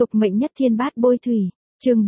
Tục mệnh nhất thiên bát bôi thủy, chương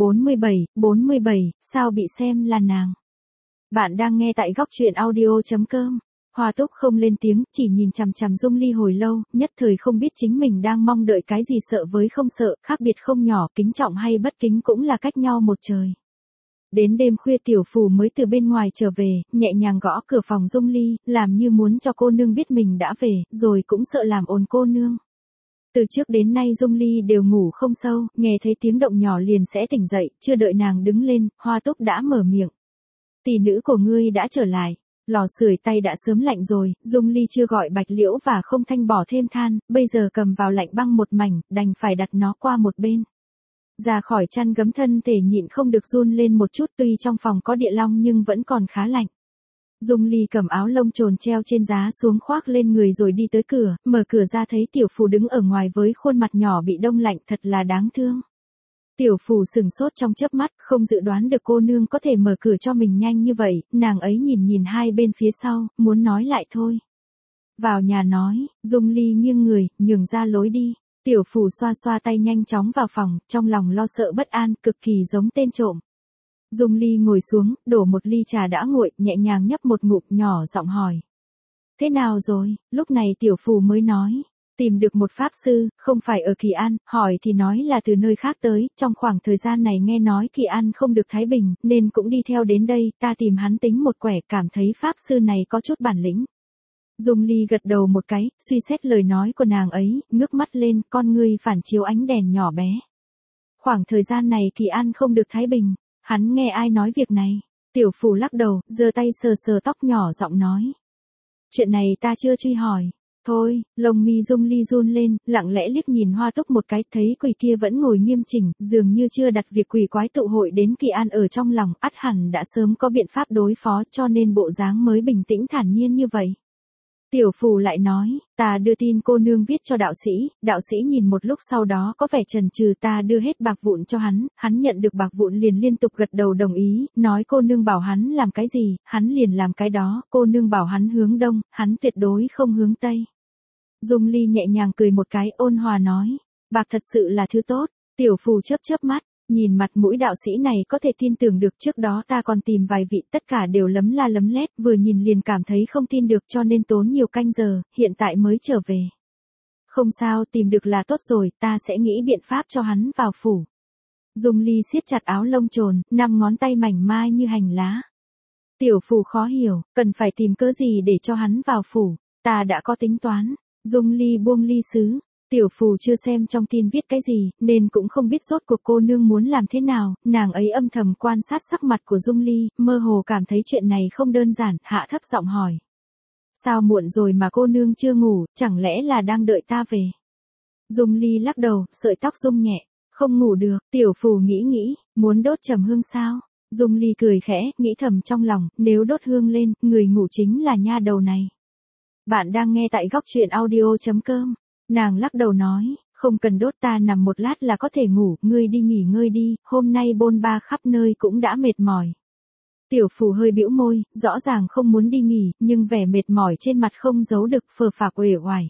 47, sao bị xem là nàng. Bạn đang nghe tại góc truyện audio.com. Hoa Túc không lên tiếng, chỉ nhìn chằm chằm Dung Ly hồi lâu, nhất thời không biết chính mình đang mong đợi cái gì, sợ với không sợ, khác biệt không nhỏ, kính trọng hay bất kính cũng là cách nhau một trời. Đến đêm khuya Tiểu Phù mới từ bên ngoài trở về, nhẹ nhàng gõ cửa phòng Dung Ly, làm như muốn cho cô nương biết mình đã về, rồi cũng sợ làm ồn cô nương. Từ trước đến nay Dung Ly đều ngủ không sâu, nghe thấy tiếng động nhỏ liền sẽ tỉnh dậy, chưa đợi nàng đứng lên, Hoa Túc đã mở miệng. Tỷ nữ của ngươi đã trở lại, lò sưởi tay đã sớm lạnh rồi, Dung Ly chưa gọi Bạch Liễu và Không Thanh bỏ thêm than, bây giờ cầm vào lạnh băng một mảnh, đành phải đặt nó qua một bên. Ra khỏi chăn gấm thân thể nhịn không được run lên một chút, tuy trong phòng có địa long nhưng vẫn còn khá lạnh. Dung Ly cầm áo lông trồn treo trên giá xuống khoác lên người rồi đi tới cửa, mở cửa ra thấy Tiểu Phù đứng ở ngoài với khuôn mặt nhỏ bị đông lạnh, thật là đáng thương. Tiểu Phù sừng sốt trong chớp mắt, không dự đoán được cô nương có thể mở cửa cho mình nhanh như vậy, nàng ấy nhìn hai bên phía sau, muốn nói lại thôi. Vào nhà nói, Dung Ly nghiêng người, nhường ra lối đi. Tiểu Phù xoa xoa tay nhanh chóng vào phòng, trong lòng lo sợ bất an, cực kỳ giống tên trộm. Dung Ly ngồi xuống, đổ một ly trà đã nguội, nhẹ nhàng nhấp một ngụm, nhỏ giọng hỏi. Thế nào rồi? Lúc này Tiểu Phù mới nói. Tìm được một pháp sư, không phải ở Kỳ An, hỏi thì nói là từ nơi khác tới, trong khoảng thời gian này nghe nói Kỳ An không được thái bình, nên cũng đi theo đến đây, ta tìm hắn tính một quẻ, cảm thấy pháp sư này có chút bản lĩnh. Dung Ly gật đầu một cái, suy xét lời nói của nàng ấy, ngước mắt lên, con ngươi phản chiếu ánh đèn nhỏ bé. Khoảng thời gian này Kỳ An không được thái bình, hắn nghe ai nói việc này? Tiểu Phù lắc đầu, giơ tay sờ sờ tóc, nhỏ giọng nói. Chuyện này ta chưa truy hỏi. Thôi, lông mi Dung Ly run lên, lặng lẽ liếc nhìn Hoa Túc một cái, thấy quỷ kia vẫn ngồi nghiêm chỉnh, dường như chưa đặt việc quỷ quái tụ hội đến Kỳ An ở trong lòng, ắt hẳn đã sớm có biện pháp đối phó, cho nên bộ dáng mới bình tĩnh thản nhiên như vậy. Tiểu Phù lại nói, ta đưa tin cô nương viết cho đạo sĩ nhìn một lúc sau đó có vẻ chần chừ, ta đưa hết bạc vụn cho hắn nhận được bạc vụn liền liên tục gật đầu đồng ý, nói cô nương bảo hắn làm cái gì, hắn liền làm cái đó, cô nương bảo hắn hướng đông, hắn tuyệt đối không hướng tây. Dung Ly nhẹ nhàng cười một cái, ôn hòa nói, bạc thật sự là thứ tốt. Tiểu Phù chớp mắt, nhìn mặt mũi đạo sĩ này có thể tin tưởng được, trước đó ta còn tìm vài vị, tất cả đều lấm la lấm lét, vừa nhìn liền cảm thấy không tin được, cho nên tốn nhiều canh giờ, hiện tại mới trở về. Không sao, tìm được là tốt rồi, ta sẽ nghĩ biện pháp cho hắn vào phủ. Dung Ly siết chặt áo lông trồn, 5 ngón tay mảnh mai như hành lá. Tiểu Phù khó hiểu, cần phải tìm cớ gì để cho hắn vào phủ, ta đã có tính toán. Dung Ly buông ly sứ. Tiểu Phù chưa xem trong tin viết cái gì, nên cũng không biết rốt cuộc cô nương muốn làm thế nào, nàng ấy âm thầm quan sát sắc mặt của Dung Ly, mơ hồ cảm thấy chuyện này không đơn giản, hạ thấp giọng hỏi. Sao muộn rồi mà cô nương chưa ngủ, chẳng lẽ là đang đợi ta về? Dung Ly lắc đầu, sợi tóc rung nhẹ, không ngủ được. Tiểu Phù nghĩ, muốn đốt trầm hương sao? Dung Ly cười khẽ, nghĩ thầm trong lòng, nếu đốt hương lên, người ngủ chính là nha đầu này. Bạn đang nghe tại góc truyện audio.com. Nàng lắc đầu nói, không cần đốt, ta nằm một lát là có thể ngủ, ngươi đi nghỉ ngơi đi, hôm nay bôn ba khắp nơi cũng đã mệt mỏi. Tiểu Phù hơi bĩu môi, rõ ràng không muốn đi nghỉ, nhưng vẻ mệt mỏi trên mặt không giấu được, phờ phạc uể oải.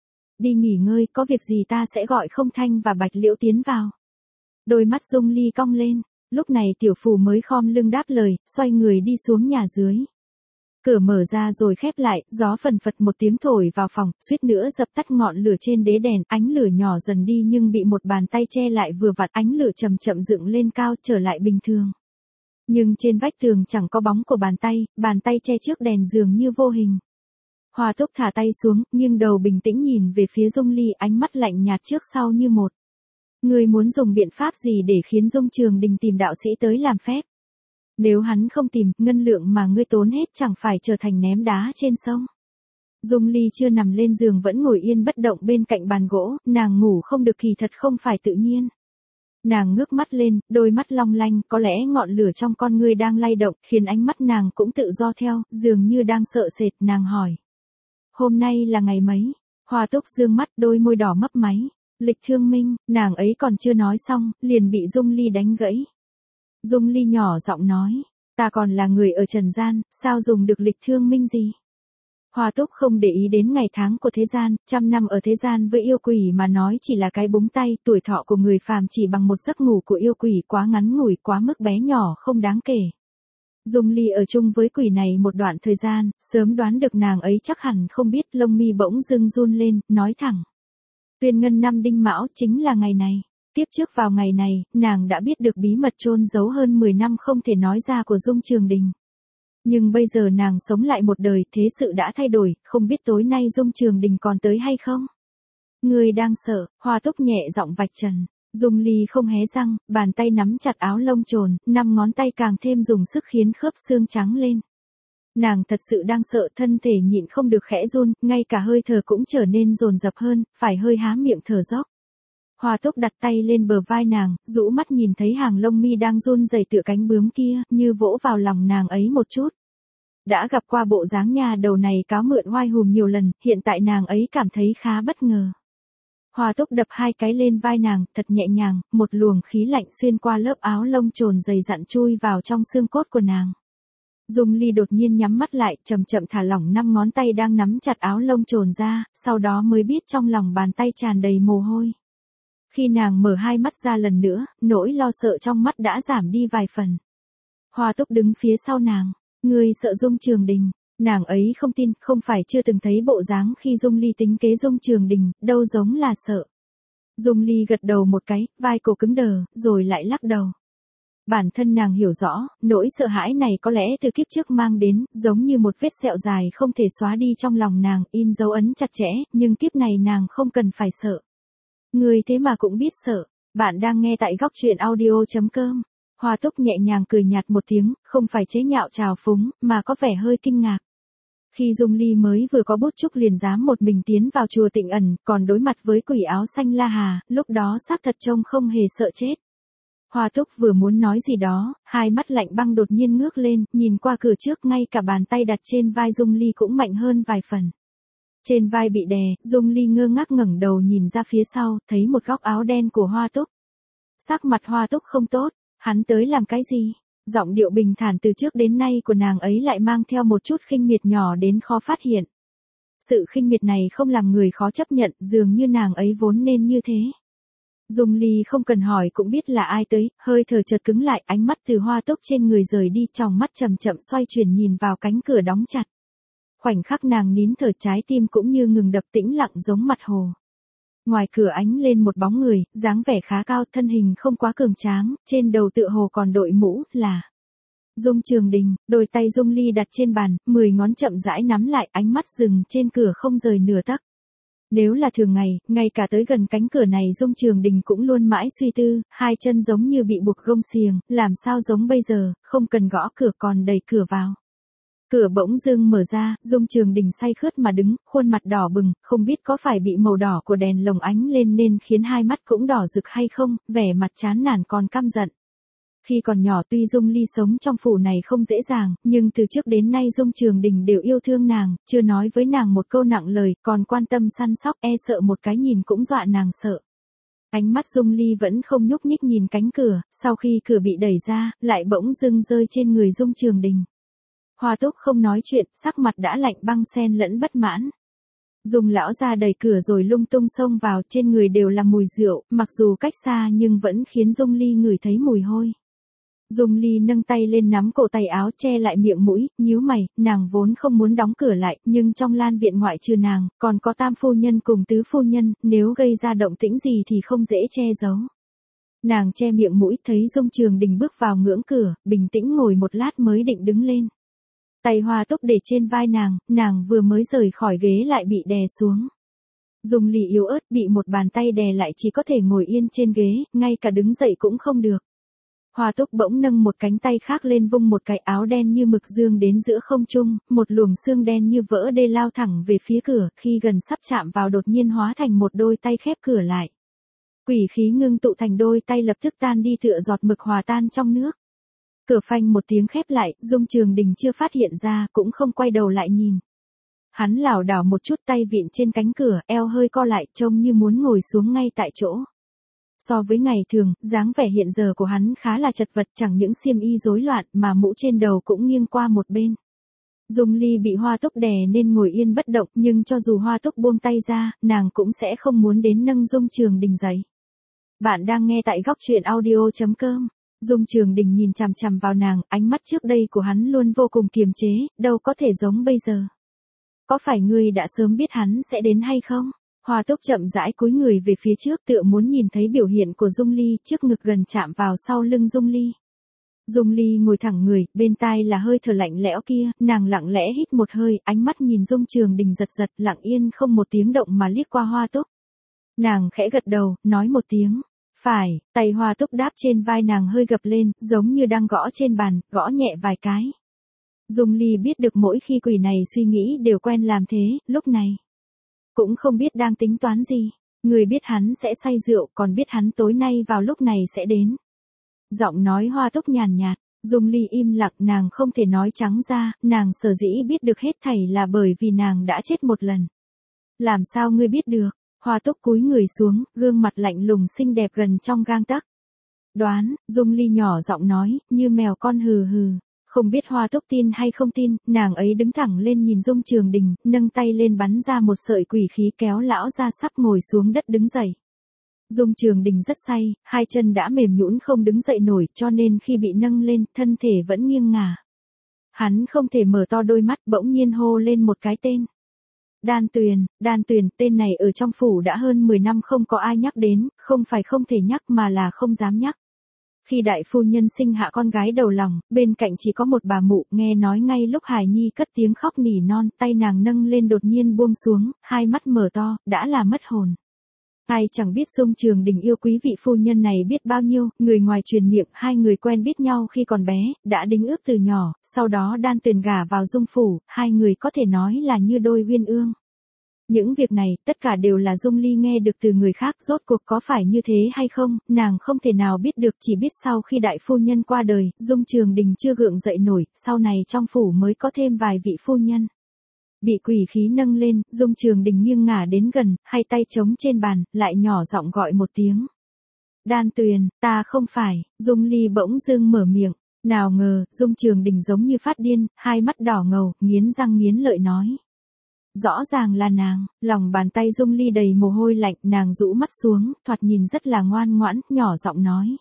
Đi nghỉ ngơi, có việc gì ta sẽ gọi Không Thanh và Bạch Liễu tiến vào. Đôi mắt Dung Ly cong lên, lúc này Tiểu Phù mới khom lưng đáp lời, xoay người đi xuống nhà dưới. Cửa mở ra rồi khép lại, gió phần phật một tiếng thổi vào phòng, suýt nữa dập tắt ngọn lửa trên đế đèn, ánh lửa nhỏ dần đi nhưng bị một bàn tay che lại vừa vặn, ánh lửa chậm chậm dựng lên cao, trở lại bình thường. Nhưng trên vách tường chẳng có bóng của bàn tay che trước đèn dường như vô hình. Hoa Túc thả tay xuống, nghiêng đầu bình tĩnh nhìn về phía Dung Ly, ánh mắt lạnh nhạt trước sau như một. Ngươi muốn dùng biện pháp gì để khiến Dung Trường Đình tìm đạo sĩ tới làm phép? Nếu hắn không tìm, ngân lượng mà ngươi tốn hết chẳng phải trở thành ném đá trên sông. Dung Ly chưa nằm lên giường vẫn ngồi yên bất động bên cạnh bàn gỗ, nàng ngủ không được kỳ thật không phải tự nhiên. Nàng ngước mắt lên, đôi mắt long lanh, có lẽ ngọn lửa trong con ngươi đang lay động, khiến ánh mắt nàng cũng tự do theo, dường như đang sợ sệt, nàng hỏi. Hôm nay là ngày mấy? Hoa Túc dương mắt, đôi môi đỏ mấp máy. Lịch Thương Minh, nàng ấy còn chưa nói xong, liền bị Dung Ly đánh gãy. Dung Ly nhỏ giọng nói, ta còn là người ở trần gian, sao dùng được lịch thương minh gì? Hoa Túc không để ý đến ngày tháng của thế gian, 100 năm ở thế gian với yêu quỷ mà nói chỉ là cái búng tay, tuổi thọ của người phàm chỉ bằng một giấc ngủ của yêu quỷ quá ngắn ngủi, quá mức bé nhỏ không đáng kể. Dung Ly ở chung với quỷ này một đoạn thời gian, sớm đoán được nàng ấy chắc hẳn không biết, lông mi bỗng dưng run lên, nói thẳng. Tuyên ngân năm Đinh Mão chính là ngày này. Tiếp trước vào ngày này, nàng đã biết được bí mật chôn giấu hơn 10 năm không thể nói ra của Dung Trường Đình. Nhưng bây giờ nàng sống lại một đời, thế sự đã thay đổi, không biết tối nay Dung Trường Đình còn tới hay không? Người đang sợ, Hoa Túc nhẹ giọng vạch trần. Dung Ly không hé răng, bàn tay nắm chặt áo lông trồn, 5 ngón tay càng thêm dùng sức khiến khớp xương trắng lên. Nàng thật sự đang sợ, thân thể nhịn không được khẽ run, ngay cả hơi thở cũng trở nên dồn dập hơn, phải hơi há miệng thở dốc. Hoa Túc đặt tay lên bờ vai nàng, rũ mắt nhìn thấy hàng lông mi đang run rẩy tựa cánh bướm kia, như vỗ vào lòng nàng ấy một chút. Đã gặp qua bộ dáng nhà đầu này cáo mượn oai hùm nhiều lần, hiện tại nàng ấy cảm thấy khá bất ngờ. Hoa Túc đập 2 cái lên vai nàng, thật nhẹ nhàng, một luồng khí lạnh xuyên qua lớp áo lông trồn dày dặn chui vào trong xương cốt của nàng. Dung Ly đột nhiên nhắm mắt lại, chậm chậm thả lỏng 5 ngón tay đang nắm chặt áo lông trồn ra, sau đó mới biết trong lòng bàn tay tràn đầy mồ hôi. Khi nàng mở 2 mắt ra lần nữa, nỗi lo sợ trong mắt đã giảm đi vài phần. Hoa Túc đứng phía sau nàng, ngươi sợ Dung Trường Đình. Nàng ấy không tin, không phải chưa từng thấy bộ dáng khi Dung Ly tính kế Dung Trường Đình, đâu giống là sợ. Dung Ly gật đầu một cái, vai cổ cứng đờ, rồi lại lắc đầu. Bản thân nàng hiểu rõ, nỗi sợ hãi này có lẽ từ kiếp trước mang đến, giống như một vết sẹo dài không thể xóa đi trong lòng nàng, in dấu ấn chặt chẽ, nhưng kiếp này nàng không cần phải sợ. Người thế mà cũng biết sợ. Bạn đang nghe tại góc truyện audio.com. Hoa Túc nhẹ nhàng cười nhạt một tiếng, không phải chế nhạo trào phúng, mà có vẻ hơi kinh ngạc. Khi Dung Ly mới vừa có bút chúc liền dám một mình tiến vào chùa Tịnh Ẩn, còn đối mặt với quỷ áo xanh La Hà, lúc đó xác thật trông không hề sợ chết. Hoa Túc vừa muốn nói gì đó, 2 mắt lạnh băng đột nhiên ngước lên, nhìn qua cửa trước, ngay cả bàn tay đặt trên vai Dung Ly cũng mạnh hơn vài phần. Trên vai bị đè, Dung Ly ngơ ngác ngẩng đầu nhìn ra phía sau, thấy một góc áo đen của Hoa Túc. Sắc mặt Hoa Túc không tốt, hắn tới làm cái gì? Giọng điệu bình thản từ trước đến nay của nàng ấy lại mang theo một chút khinh miệt nhỏ đến khó phát hiện. Sự khinh miệt này không làm người khó chấp nhận, dường như nàng ấy vốn nên như thế. Dung Ly không cần hỏi cũng biết là ai tới, hơi thở chợt cứng lại, ánh mắt từ Hoa Túc trên người rời đi, tròng mắt chậm chậm xoay chuyển nhìn vào cánh cửa đóng chặt. Khoảnh khắc nàng nín thở, trái tim cũng như ngừng đập, tĩnh lặng giống mặt hồ. Ngoài cửa ánh lên một bóng người, dáng vẻ khá cao, thân hình không quá cường tráng, trên đầu tựa hồ còn đội mũ, là Dung Trường Đình. Đôi tay Dung Ly đặt trên bàn, 10 ngón chậm rãi nắm lại, ánh mắt dừng trên cửa không rời nửa tấc. Nếu là thường ngày, ngay cả tới gần cánh cửa này Dung Trường Đình cũng luôn mãi suy tư, 2 chân giống như bị buộc gông xiềng, làm sao giống bây giờ, không cần gõ cửa còn đẩy cửa vào. Cửa bỗng dưng mở ra, Dung Trường Đình say khướt mà đứng, khuôn mặt đỏ bừng, không biết có phải bị màu đỏ của đèn lồng ánh lên nên khiến 2 mắt cũng đỏ rực hay không, vẻ mặt chán nản còn căm giận. Khi còn nhỏ tuy Dung Ly sống trong phủ này không dễ dàng, nhưng từ trước đến nay Dung Trường Đình đều yêu thương nàng, chưa nói với nàng một câu nặng lời, còn quan tâm săn sóc, e sợ một cái nhìn cũng dọa nàng sợ. Ánh mắt Dung Ly vẫn không nhúc nhích nhìn cánh cửa, sau khi cửa bị đẩy ra, lại bỗng dưng rơi trên người Dung Trường Đình. Hoa Túc không nói chuyện, sắc mặt đã lạnh băng xen lẫn bất mãn. Dung lão ra đẩy cửa rồi lung tung xông vào, trên người đều là mùi rượu, mặc dù cách xa nhưng vẫn khiến Dung Ly ngửi thấy mùi hôi. Dung Ly nâng tay lên nắm cổ tay áo che lại miệng mũi, nhíu mày, nàng vốn không muốn đóng cửa lại, nhưng trong Lan viện ngoại trừ nàng, còn có Tam phu nhân cùng Tứ phu nhân, nếu gây ra động tĩnh gì thì không dễ che giấu. Nàng che miệng mũi, thấy Dung Trường Đình bước vào ngưỡng cửa, bình tĩnh ngồi một lát mới định đứng lên. Tay Hoa Túc để trên vai nàng vừa mới rời khỏi ghế lại bị đè xuống. Dung Ly yếu ớt bị một bàn tay đè lại, chỉ có thể ngồi yên trên ghế, ngay cả đứng dậy cũng không được. Hoa Túc bỗng nâng một cánh tay khác lên, vung một cái áo đen như mực dương đến giữa không trung, một luồng xương đen như vỡ đê lao thẳng về phía cửa, khi gần sắp chạm vào đột nhiên hóa thành một đôi tay khép cửa lại. Quỷ khí ngưng tụ thành đôi tay lập tức tan đi tựa giọt mực hòa tan trong nước. Cửa phanh một tiếng khép lại, Dung Trường Đình chưa phát hiện ra, cũng không quay đầu lại nhìn. Hắn lảo đảo một chút, tay vịn trên cánh cửa, eo hơi co lại, trông như muốn ngồi xuống ngay tại chỗ. So với ngày thường, dáng vẻ hiện giờ của hắn khá là chật vật, chẳng những xiêm y rối loạn mà mũ trên đầu cũng nghiêng qua một bên. Dung Ly bị Hoa Túc đè nên ngồi yên bất động, nhưng cho dù Hoa Túc buông tay ra, nàng cũng sẽ không muốn đến nâng Dung Trường Đình dậy. Bạn đang nghe tại góc truyện audio.com. Dung Trường Đình nhìn chằm chằm vào nàng, ánh mắt trước đây của hắn luôn vô cùng kiềm chế, đâu có thể giống bây giờ. Có phải ngươi đã sớm biết hắn sẽ đến hay không? Hoa Túc chậm rãi cúi người về phía trước, tựa muốn nhìn thấy biểu hiện của Dung Ly, trước ngực gần chạm vào sau lưng Dung Ly. Dung Ly ngồi thẳng người, bên tai là hơi thở lạnh lẽo kia, nàng lặng lẽ hít một hơi, ánh mắt nhìn Dung Trường Đình giật giật, lặng yên không một tiếng động mà liếc qua Hoa Túc. Nàng khẽ gật đầu, nói một tiếng. Phải, tay Hoa Túc đáp trên vai nàng hơi gập lên, giống như đang gõ trên bàn, gõ nhẹ vài cái. Dung Ly biết được mỗi khi quỷ này suy nghĩ đều quen làm thế, lúc này. Cũng không biết đang tính toán gì. Người biết hắn sẽ say rượu, còn biết hắn tối nay vào lúc này sẽ đến. Giọng nói Hoa Túc nhàn nhạt, Dung Ly im lặng, nàng không thể nói trắng ra, nàng sở dĩ biết được hết thảy là bởi vì nàng đã chết một lần. Làm sao ngươi biết được? Hoa Túc cúi người xuống, gương mặt lạnh lùng xinh đẹp gần trong gang tấc. Đoán, Dung Ly nhỏ giọng nói, như mèo con hừ hừ. Không biết Hoa Túc tin hay không tin, nàng ấy đứng thẳng lên nhìn Dung Trường Đình, nâng tay lên bắn ra một sợi quỷ khí kéo lão ra sắp ngồi xuống đất đứng dậy. Dung Trường Đình rất say, hai chân đã mềm nhũn không đứng dậy nổi, cho nên khi bị nâng lên, thân thể vẫn nghiêng ngả. Hắn không thể mở to đôi mắt, bỗng nhiên hô lên một cái tên. Đan Tuyền, tên này ở trong phủ đã hơn 10 năm không có ai nhắc đến, không phải không thể nhắc mà là không dám nhắc. Khi đại phu nhân sinh hạ con gái đầu lòng, bên cạnh chỉ có một bà mụ, nghe nói ngay lúc hài nhi cất tiếng khóc nỉ non, tay nàng nâng lên đột nhiên buông xuống, hai mắt mở to, đã là mất hồn. Ai chẳng biết Dung Trường Đình yêu quý vị phu nhân này biết bao nhiêu, người ngoài truyền miệng, hai người quen biết nhau khi còn bé, đã đính ước từ nhỏ, sau đó Đan Tuyền gả vào Dung phủ, hai người có thể nói là như đôi uyên ương. Những việc này, tất cả đều là Dung Ly nghe được từ người khác, rốt cuộc có phải như thế hay không, nàng không thể nào biết được, chỉ biết sau khi đại phu nhân qua đời, Dung Trường Đình chưa gượng dậy nổi, sau này trong phủ mới có thêm vài vị phu nhân. Bị quỷ khí nâng lên, Dung Trường Đình nghiêng ngả đến gần, hai tay chống trên bàn, lại nhỏ giọng gọi một tiếng. Đan Tuyền, ta không phải, Dung Ly bỗng dưng mở miệng, nào ngờ, Dung Trường Đình giống như phát điên, hai mắt đỏ ngầu, nghiến răng nghiến lợi nói. Rõ ràng là nàng, lòng bàn tay Dung Ly đầy mồ hôi lạnh, nàng rũ mắt xuống, thoạt nhìn rất là ngoan ngoãn, nhỏ giọng nói.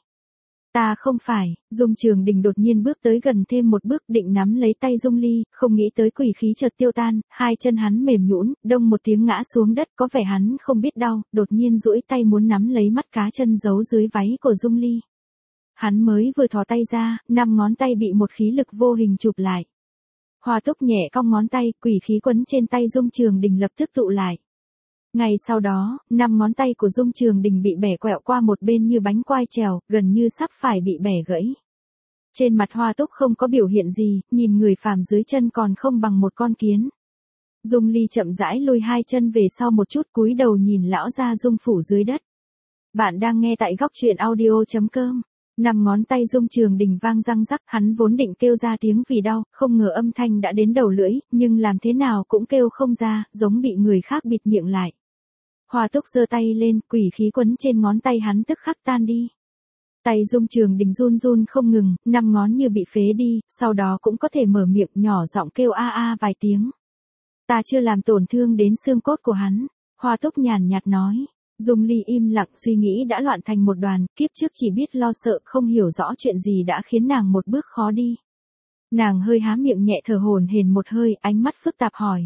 Ta không phải, Dung Trường Đình đột nhiên bước tới gần thêm một bước định nắm lấy tay Dung Ly, không nghĩ tới quỷ khí chợt tiêu tan, hai chân hắn mềm nhũn, đông một tiếng ngã xuống đất, có vẻ hắn không biết đau, đột nhiên duỗi tay muốn nắm lấy mắt cá chân giấu dưới váy của Dung Ly. Hắn mới vừa thò tay ra, 5 ngón tay bị một khí lực vô hình chụp lại. Hoa Túc nhẹ cong ngón tay, quỷ khí quấn trên tay Dung Trường Đình lập tức tụ lại. Ngay sau đó, 5 ngón tay của Dung Trường Đình bị bẻ quẹo qua một bên như bánh quai trèo, gần như sắp phải bị bẻ gãy. Trên mặt Hoa Túc không có biểu hiện gì, nhìn người phàm dưới chân còn không bằng một con kiến. Dung Ly chậm rãi lùi hai chân về sau một chút, cúi đầu nhìn lão gia Dung phủ dưới đất. Bạn đang nghe tại góc truyện audio.com. 5 ngón tay Dung Trường Đình vang răng rắc, hắn vốn định kêu ra tiếng vì đau, không ngờ âm thanh đã đến đầu lưỡi, nhưng làm thế nào cũng kêu không ra, giống bị người khác bịt miệng lại. Hoa Túc giơ tay lên, quỷ khí quấn trên ngón tay hắn tức khắc tan đi. Tay Dung Trường Đình run run không ngừng, 5 ngón như bị phế đi, sau đó cũng có thể mở miệng nhỏ giọng kêu a a vài tiếng. Ta chưa làm tổn thương đến xương cốt của hắn, Hoa Túc nhàn nhạt nói. Dung Ly im lặng, suy nghĩ đã loạn thành một đoàn, kiếp trước chỉ biết lo sợ không hiểu rõ chuyện gì đã khiến nàng một bước khó đi. Nàng hơi há miệng nhẹ thở hổn hển một hơi, ánh mắt phức tạp hỏi.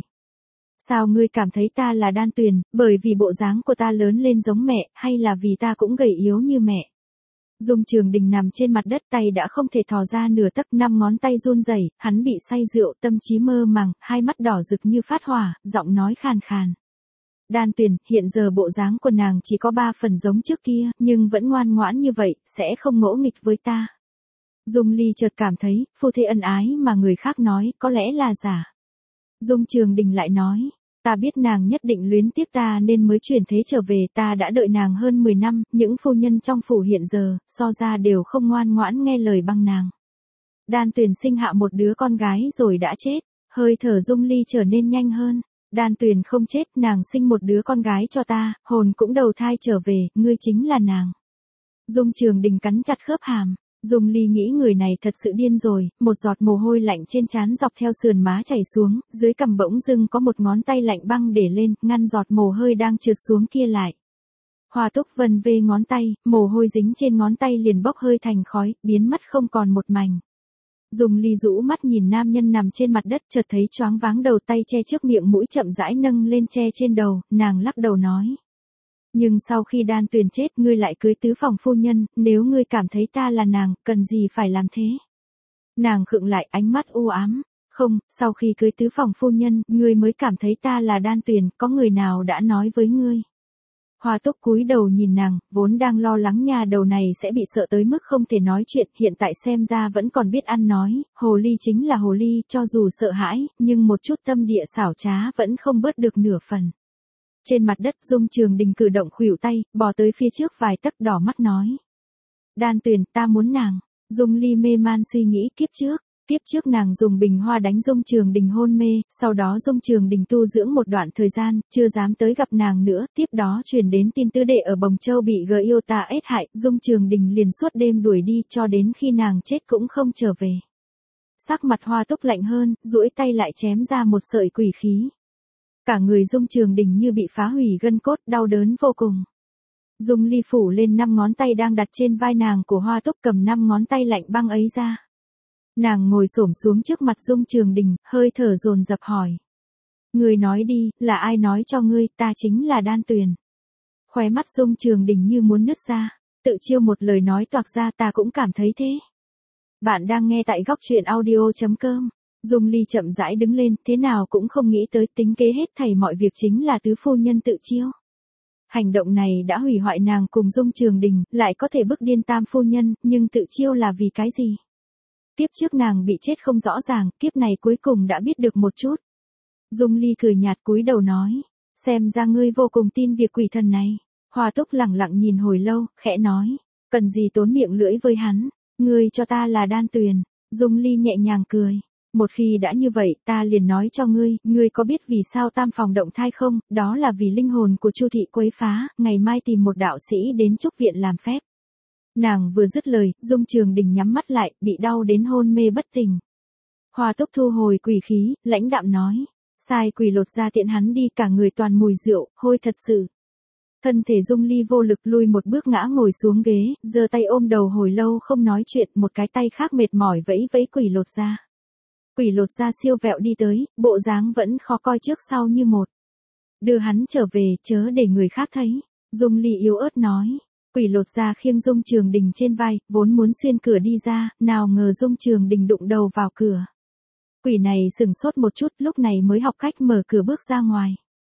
Sao ngươi cảm thấy ta là Đan Tuyền, bởi vì bộ dáng của ta lớn lên giống mẹ, hay là vì ta cũng gầy yếu như mẹ? Dung Trường Đình nằm trên mặt đất, tay đã không thể thò ra nửa tấc, 5 ngón tay run rẩy, hắn bị say rượu, tâm trí mơ màng, hai mắt đỏ rực như phát hỏa, giọng nói khàn khàn. Đan Tuyền, hiện giờ bộ dáng của nàng chỉ có 3 phần giống trước kia, nhưng vẫn ngoan ngoãn như vậy, sẽ không ngỗ nghịch với ta. Dung Ly chợt cảm thấy, phu thê ân ái mà người khác nói, có lẽ là giả. Dung Trường Đình lại nói, ta biết nàng nhất định luyến tiếc ta nên mới chuyển thế trở về, ta đã đợi nàng hơn 10 năm, những phu nhân trong phủ hiện giờ, so ra đều không ngoan ngoãn nghe lời bằng nàng. Đan Tuyền sinh hạ một đứa con gái rồi đã chết, hơi thở Dung Ly trở nên nhanh hơn. Đan Tuyền không chết, nàng sinh một đứa con gái cho ta, hồn cũng đầu thai trở về, ngươi chính là nàng. Dung Trường Đình cắn chặt khớp hàm, Dung Ly nghĩ người này thật sự điên rồi, một giọt mồ hôi lạnh trên trán dọc theo sườn má chảy xuống, dưới cằm bỗng dưng có một ngón tay lạnh băng để lên, ngăn giọt mồ hôi đang trượt xuống kia lại. Hoa Túc vân vê ngón tay, mồ hôi dính trên ngón tay liền bốc hơi thành khói, biến mất không còn một mảnh. Dung Ly rũ mắt nhìn nam nhân nằm trên mặt đất, chợt thấy choáng váng đầu, tay che trước miệng mũi chậm rãi nâng lên che trên đầu, nàng lắc đầu nói. Nhưng sau khi Đan Tuyền chết ngươi lại cưới tứ phòng phu nhân, nếu ngươi cảm thấy ta là nàng, cần gì phải làm thế? Nàng khựng lại, ánh mắt u ám. Không, sau khi cưới tứ phòng phu nhân, ngươi mới cảm thấy ta là Đan Tuyền, có người nào đã nói với ngươi? Hoa Túc cúi đầu nhìn nàng, vốn đang lo lắng nhà đầu này sẽ bị sợ tới mức không thể nói chuyện, hiện tại xem ra vẫn còn biết ăn nói, hồ ly chính là hồ ly, cho dù sợ hãi, nhưng một chút tâm địa xảo trá vẫn không bớt được nửa phần. Trên mặt đất Dung Trường Đình cử động khuỷu tay, bò tới phía trước vài tấc, đỏ mắt nói. Đan Tuyền, ta muốn nàng. Dung Ly mê man suy nghĩ kiếp trước nàng dùng bình hoa đánh Dung Trường Đình hôn mê, sau đó Dung Trường Đình tu dưỡng một đoạn thời gian, chưa dám tới gặp nàng nữa, tiếp đó truyền đến tin tứ đệ ở Bồng Châu bị gờ yêu ta ết hại, Dung Trường Đình liền suốt đêm đuổi đi cho đến khi nàng chết cũng không trở về. Sắc mặt Hoa Túc lạnh hơn, duỗi tay lại chém ra một sợi quỷ khí. Cả người Dung Trường Đình như bị phá hủy gân cốt, đau đớn vô cùng. Dung Ly phủ lên 5 ngón tay đang đặt trên vai nàng của Hoa Túc, cầm 5 ngón tay lạnh băng ấy ra. Nàng ngồi xổm xuống trước mặt Dung Trường Đình, hơi thở dồn dập hỏi. Ngươi nói đi, là ai nói cho ngươi, ta chính là Đan Tuyền. Khóe mắt Dung Trường Đình như muốn nứt ra, tự chiêu một lời nói toạc ra, ta cũng cảm thấy thế. Bạn đang nghe tại góc truyện audio.com. Dung Ly chậm rãi đứng lên, thế nào cũng không nghĩ tới tính kế hết thảy mọi việc chính là tứ phu nhân tự chiêu. Hành động này đã hủy hoại nàng cùng Dung Trường Đình, lại có thể bức điên tam phu nhân, nhưng tự chiêu là vì cái gì? Kiếp trước nàng bị chết không rõ ràng, kiếp này cuối cùng đã biết được một chút. Dung Ly cười nhạt cúi đầu nói, xem ra ngươi vô cùng tin việc quỷ thần này. Hoa Túc lẳng lặng nhìn hồi lâu, khẽ nói, cần gì tốn miệng lưỡi với hắn, ngươi cho ta là Đan Tuyền. Dung Ly nhẹ nhàng cười. Một khi đã như vậy, ta liền nói cho ngươi, ngươi có biết vì sao tam phòng động thai không? Đó là vì linh hồn của Chu thị quấy phá, ngày mai tìm một đạo sĩ đến trúc viện làm phép. Nàng vừa dứt lời, Dung Trường Đình nhắm mắt lại, bị đau đến hôn mê bất tỉnh. Hoa Túc thu hồi quỷ khí, lãnh đạm nói, sai quỷ lột ra tiện hắn đi, cả người toàn mùi rượu, hôi thật sự. Thân thể Dung Ly vô lực lui một bước ngã ngồi xuống ghế, giơ tay ôm đầu hồi lâu không nói chuyện, một cái tay khác mệt mỏi vẫy vẫy quỷ lột ra. Quỷ lột ra siêu vẹo đi tới, bộ dáng vẫn khó coi trước sau như một. Đưa hắn trở về, chớ để người khác thấy. Dung Ly yếu ớt nói. Quỷ lột ra khiêng Dung Trường Đình trên vai, vốn muốn xuyên cửa đi ra, nào ngờ Dung Trường Đình đụng đầu vào cửa. Quỷ này sửng sốt một chút, lúc này mới học cách mở cửa bước ra ngoài.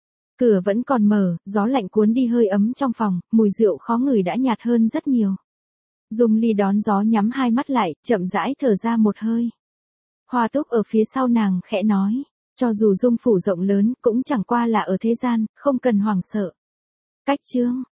Cửa vẫn còn mở, gió lạnh cuốn đi hơi ấm trong phòng, mùi rượu khó ngửi đã nhạt hơn rất nhiều. Dung Ly đón gió nhắm hai mắt lại, chậm rãi thở ra một hơi. Hoa Túc ở phía sau nàng khẽ nói, cho dù Dung phủ rộng lớn, cũng chẳng qua là ở thế gian, không cần hoảng sợ. Cách chương